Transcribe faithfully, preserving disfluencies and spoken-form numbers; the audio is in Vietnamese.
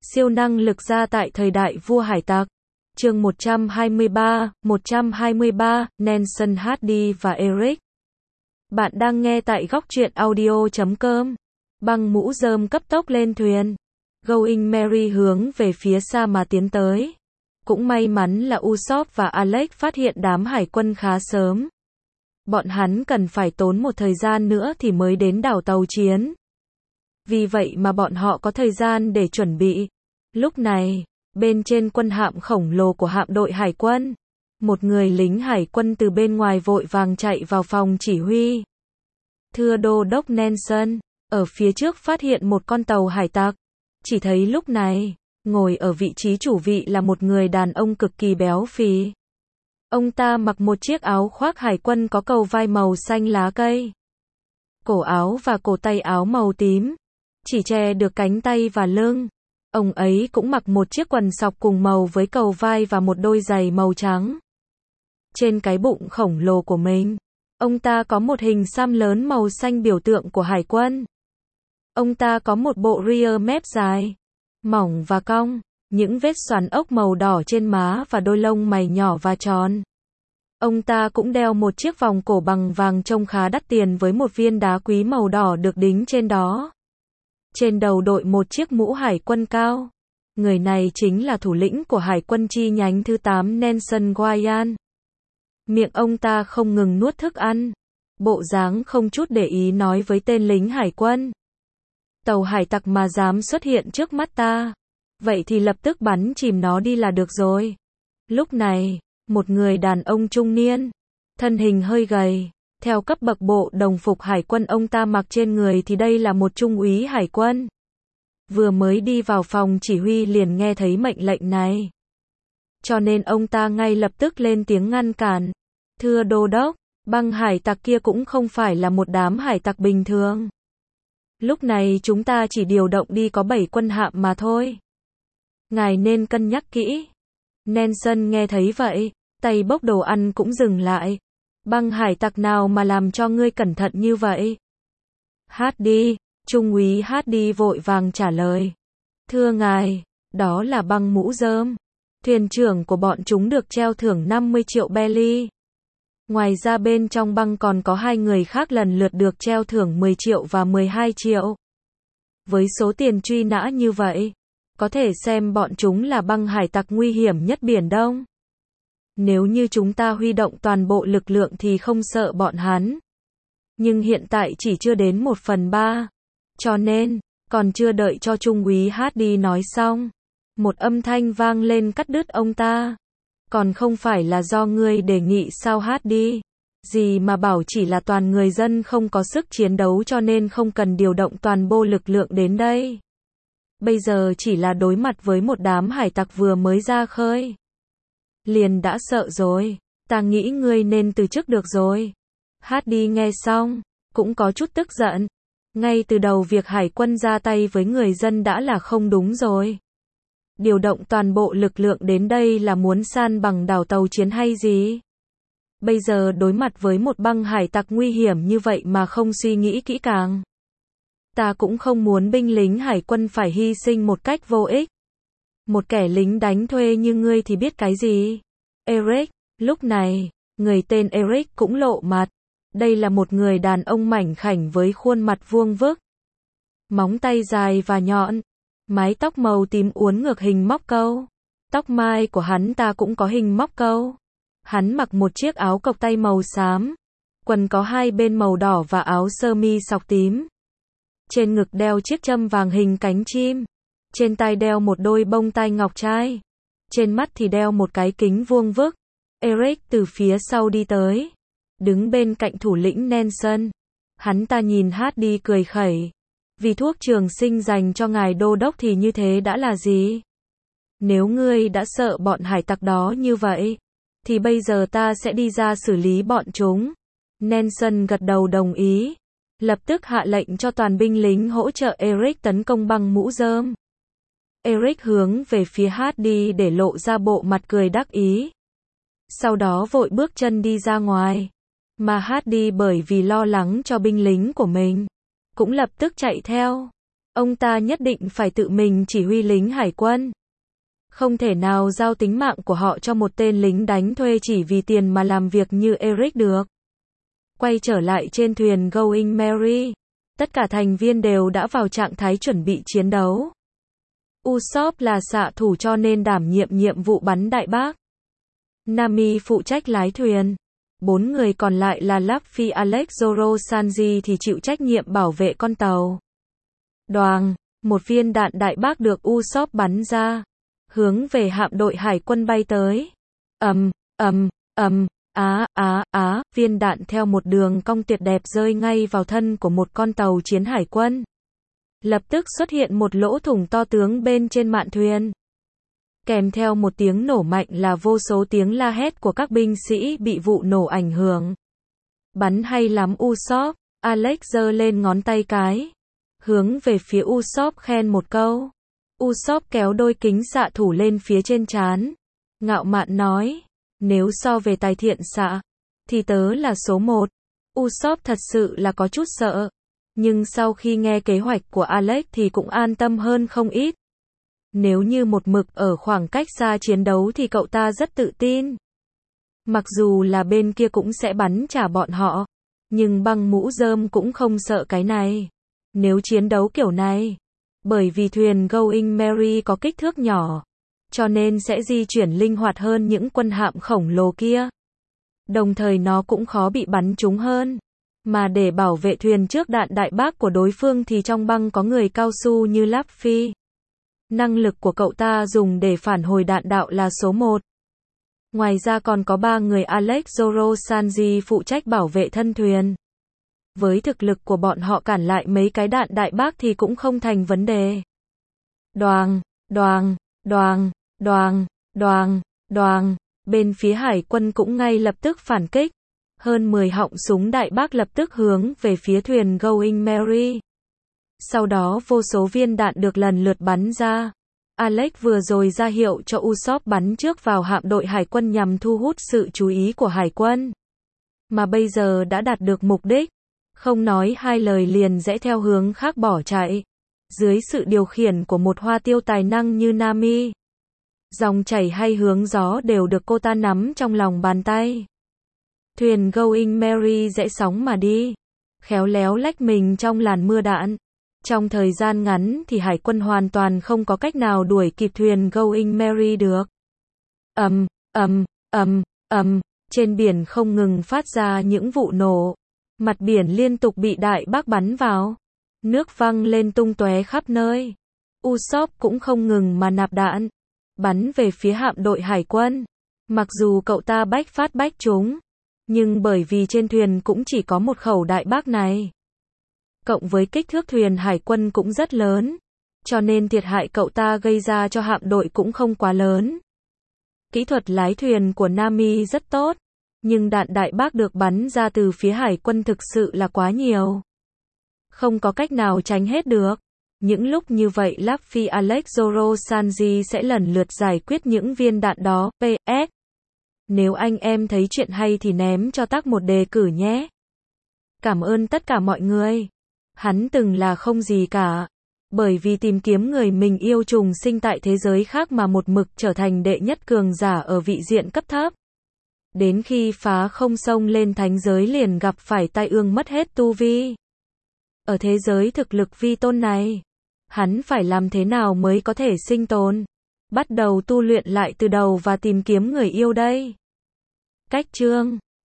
Siêu năng lực gia tại thời đại vua hải tặc. Chương một trăm hai mươi ba, một trăm hai mươi ba, Nelson Hardy và Eric. Bạn đang nghe tại góc truyện audio chấm com. Băng mũ rơm cấp tốc lên thuyền. Going Merry hướng về phía xa mà tiến tới. Cũng may mắn là Usopp và Alex phát hiện đám hải quân khá sớm. Bọn hắn cần phải tốn một thời gian nữa thì mới đến đảo tàu chiến. Vì vậy mà bọn họ có thời gian để chuẩn bị. Lúc này, bên trên quân hạm khổng lồ của hạm đội hải quân, một người lính hải quân từ bên ngoài vội vàng chạy vào phòng chỉ huy. Thưa Đô đốc Nelson, ở phía trước phát hiện một con tàu hải tặc. Chỉ thấy lúc này, ngồi ở vị trí chủ vị là một người đàn ông cực kỳ béo phì. Ông ta mặc một chiếc áo khoác hải quân có cầu vai màu xanh lá cây. Cổ áo và cổ tay áo màu tím, chỉ che được cánh tay và lưng. Ông ấy cũng mặc một chiếc quần sọc cùng màu với cầu vai và một đôi giày màu trắng. Trên cái bụng khổng lồ của mình, ông ta có một hình xăm lớn màu xanh biểu tượng của hải quân. Ông ta có một bộ rear mép dài, mỏng và cong, những vết xoắn ốc màu đỏ trên má và đôi lông mày nhỏ và tròn. Ông ta cũng đeo một chiếc vòng cổ bằng vàng trông khá đắt tiền với một viên đá quý màu đỏ được đính trên đó. Trên đầu đội một chiếc mũ hải quân cao. Người này chính là thủ lĩnh của hải quân chi nhánh thứ tám Nelson Wyan. Miệng ông ta không ngừng nuốt thức ăn. Bộ dáng không chút để ý nói với tên lính hải quân. Tàu hải tặc mà dám xuất hiện trước mắt ta, vậy thì lập tức bắn chìm nó đi là được rồi. Lúc này, một người đàn ông trung niên, thân hình hơi gầy, theo cấp bậc bộ đồng phục hải quân ông ta mặc trên người thì đây là một trung úy hải quân. Vừa mới đi vào phòng chỉ huy liền nghe thấy mệnh lệnh này. Cho nên ông ta ngay lập tức lên tiếng ngăn cản. Thưa Đô đốc, băng hải tặc kia cũng không phải là một đám hải tặc bình thường. Lúc này chúng ta chỉ điều động đi có bảy quân hạm mà thôi. Ngài nên cân nhắc kỹ. Nelson nghe thấy vậy, tay bốc đồ ăn cũng dừng lại. Băng hải tặc nào mà làm cho ngươi cẩn thận như vậy? Hardy, trung úy Hardy vội vàng trả lời. Thưa ngài, đó là băng mũ rơm. Thuyền trưởng của bọn chúng được treo thưởng năm mươi triệu belly. Ngoài ra bên trong băng còn có hai người khác lần lượt được treo thưởng mười triệu và mười hai triệu. Với số tiền truy nã như vậy, có thể xem bọn chúng là băng hải tặc nguy hiểm nhất Biển Đông. Nếu như chúng ta huy động toàn bộ lực lượng thì không sợ bọn hắn. Nhưng hiện tại chỉ chưa đến một phần ba. Cho nên, còn chưa đợi cho trung úy Hardy nói xong, một âm thanh vang lên cắt đứt ông ta. Còn không phải là do ngươi đề nghị sao Hardy? Gì mà bảo chỉ là toàn người dân không có sức chiến đấu cho nên không cần điều động toàn bộ lực lượng đến đây. Bây giờ chỉ là đối mặt với một đám hải tặc vừa mới ra khơi. Liền đã sợ rồi, ta nghĩ ngươi nên từ chức được rồi. Hardy nghe xong, cũng có chút tức giận. Ngay từ đầu việc hải quân ra tay với người dân đã là không đúng rồi. Điều động toàn bộ lực lượng đến đây là muốn san bằng đảo tàu chiến hay gì? Bây giờ đối mặt với một băng hải tặc nguy hiểm như vậy mà không suy nghĩ kỹ càng. Ta cũng không muốn binh lính hải quân phải hy sinh một cách vô ích. Một kẻ lính đánh thuê như ngươi thì biết cái gì? Eric, lúc này, người tên Eric cũng lộ mặt. Đây là một người đàn ông mảnh khảnh với khuôn mặt vuông vức. Móng tay dài và nhọn. Mái tóc màu tím uốn ngược hình móc câu. Tóc mai của hắn ta cũng có hình móc câu. Hắn mặc một chiếc áo cộc tay màu xám. Quần có hai bên màu đỏ và áo sơ mi sọc tím. Trên ngực đeo chiếc châm vàng hình cánh chim. Trên tay đeo một đôi bông tai ngọc trai. Trên mắt thì đeo một cái kính vuông vức. Eric từ phía sau đi tới. Đứng bên cạnh thủ lĩnh Nelson. Hắn ta nhìn Hardy cười khẩy. Vì thuốc trường sinh dành cho ngài đô đốc thì như thế đã là gì? Nếu ngươi đã sợ bọn hải tặc đó như vậy, thì bây giờ ta sẽ đi ra xử lý bọn chúng. Nelson gật đầu đồng ý. Lập tức hạ lệnh cho toàn binh lính hỗ trợ Eric tấn công băng mũ rơm. Eric hướng về phía Hardy để lộ ra bộ mặt cười đắc ý. Sau đó vội bước chân đi ra ngoài. Mà Hardy bởi vì lo lắng cho binh lính của mình, cũng lập tức chạy theo. Ông ta nhất định phải tự mình chỉ huy lính hải quân. Không thể nào giao tính mạng của họ cho một tên lính đánh thuê chỉ vì tiền mà làm việc như Eric được. Quay trở lại trên thuyền Going Merry, tất cả thành viên đều đã vào trạng thái chuẩn bị chiến đấu. Usopp là xạ thủ cho nên đảm nhiệm nhiệm vụ bắn đại bác. Nami phụ trách lái thuyền. Bốn người còn lại là Luffy, Alex, Zoro, Sanji thì chịu trách nhiệm bảo vệ con tàu. Đoàng, một viên đạn đại bác được Usopp bắn ra, hướng về hạm đội hải quân bay tới. Ầm, ầm, ầm, á, á, á, viên đạn theo một đường cong tuyệt đẹp rơi ngay vào thân của một con tàu chiến hải quân. Lập tức xuất hiện một lỗ thủng to tướng bên trên mạn thuyền. Kèm theo một tiếng nổ mạnh là vô số tiếng la hét của các binh sĩ bị vụ nổ ảnh hưởng. Bắn hay lắm Usopp, Alex giơ lên ngón tay cái, hướng về phía Usopp khen một câu. Usopp kéo đôi kính xạ thủ lên phía trên trán, ngạo mạn nói, nếu so về tài thiện xạ, thì tớ là số một. Usopp thật sự là có chút sợ, nhưng sau khi nghe kế hoạch của Alex thì cũng an tâm hơn không ít. Nếu như một mực ở khoảng cách xa chiến đấu thì cậu ta rất tự tin. Mặc dù là bên kia cũng sẽ bắn trả bọn họ, nhưng băng mũ rơm cũng không sợ cái này. Nếu chiến đấu kiểu này, bởi vì thuyền Going Merry có kích thước nhỏ, cho nên sẽ di chuyển linh hoạt hơn những quân hạm khổng lồ kia. Đồng thời nó cũng khó bị bắn trúng hơn. Mà để bảo vệ thuyền trước đạn đại bác của đối phương thì trong băng có người cao su như Luffy. Năng lực của cậu ta dùng để phản hồi đạn đạo là số một. Ngoài ra còn có ba người Alex, Zoro, Sanji phụ trách bảo vệ thân thuyền. Với thực lực của bọn họ cản lại mấy cái đạn đại bác thì cũng không thành vấn đề. Đoàng, đoàng, đoàng, đoàng, đoàng, đoàng, bên phía hải quân cũng ngay lập tức phản kích. Hơn mười họng súng đại bác lập tức hướng về phía thuyền Going Merry. Sau đó vô số viên đạn được lần lượt bắn ra. Alex vừa rồi ra hiệu cho Usopp bắn trước vào hạm đội hải quân nhằm thu hút sự chú ý của hải quân. Mà bây giờ đã đạt được mục đích. Không nói hai lời liền rẽ theo hướng khác bỏ chạy. Dưới sự điều khiển của một hoa tiêu tài năng như Nami. Dòng chảy hay hướng gió đều được cô ta nắm trong lòng bàn tay. Thuyền Going Merry rẽ sóng mà đi. Khéo léo lách mình trong làn mưa đạn. Trong thời gian ngắn thì hải quân hoàn toàn không có cách nào đuổi kịp thuyền Going Merry được. Ầm, ầm, ầm, ầm, trên biển không ngừng phát ra những vụ nổ. Mặt biển liên tục bị đại bác bắn vào. Nước văng lên tung tóe khắp nơi. Usopp cũng không ngừng mà nạp đạn. Bắn về phía hạm đội hải quân. Mặc dù cậu ta bách phát bách trúng. Nhưng bởi vì trên thuyền cũng chỉ có một khẩu đại bác này. Cộng với kích thước thuyền hải quân cũng rất lớn. Cho nên thiệt hại cậu ta gây ra cho hạm đội cũng không quá lớn. Kỹ thuật lái thuyền của Nami rất tốt. Nhưng đạn đại bác được bắn ra từ phía hải quân thực sự là quá nhiều. Không có cách nào tránh hết được. Những lúc như vậy Luffy, Alex, Zoro, Sanji sẽ lần lượt giải quyết những viên đạn đó. pê ét Nếu anh em thấy chuyện hay thì ném cho Tắc một đề cử nhé. Cảm ơn tất cả mọi người. Hắn từng là không gì cả. Bởi vì tìm kiếm người mình yêu trùng sinh tại thế giới khác mà một mực trở thành đệ nhất cường giả ở vị diện cấp thấp. Đến khi phá không xông lên thánh giới liền gặp phải tai ương mất hết tu vi. Ở thế giới thực lực vi tôn này, hắn phải làm thế nào mới có thể sinh tồn? Bắt đầu tu luyện lại từ đầu và tìm kiếm người yêu đây. Cách chương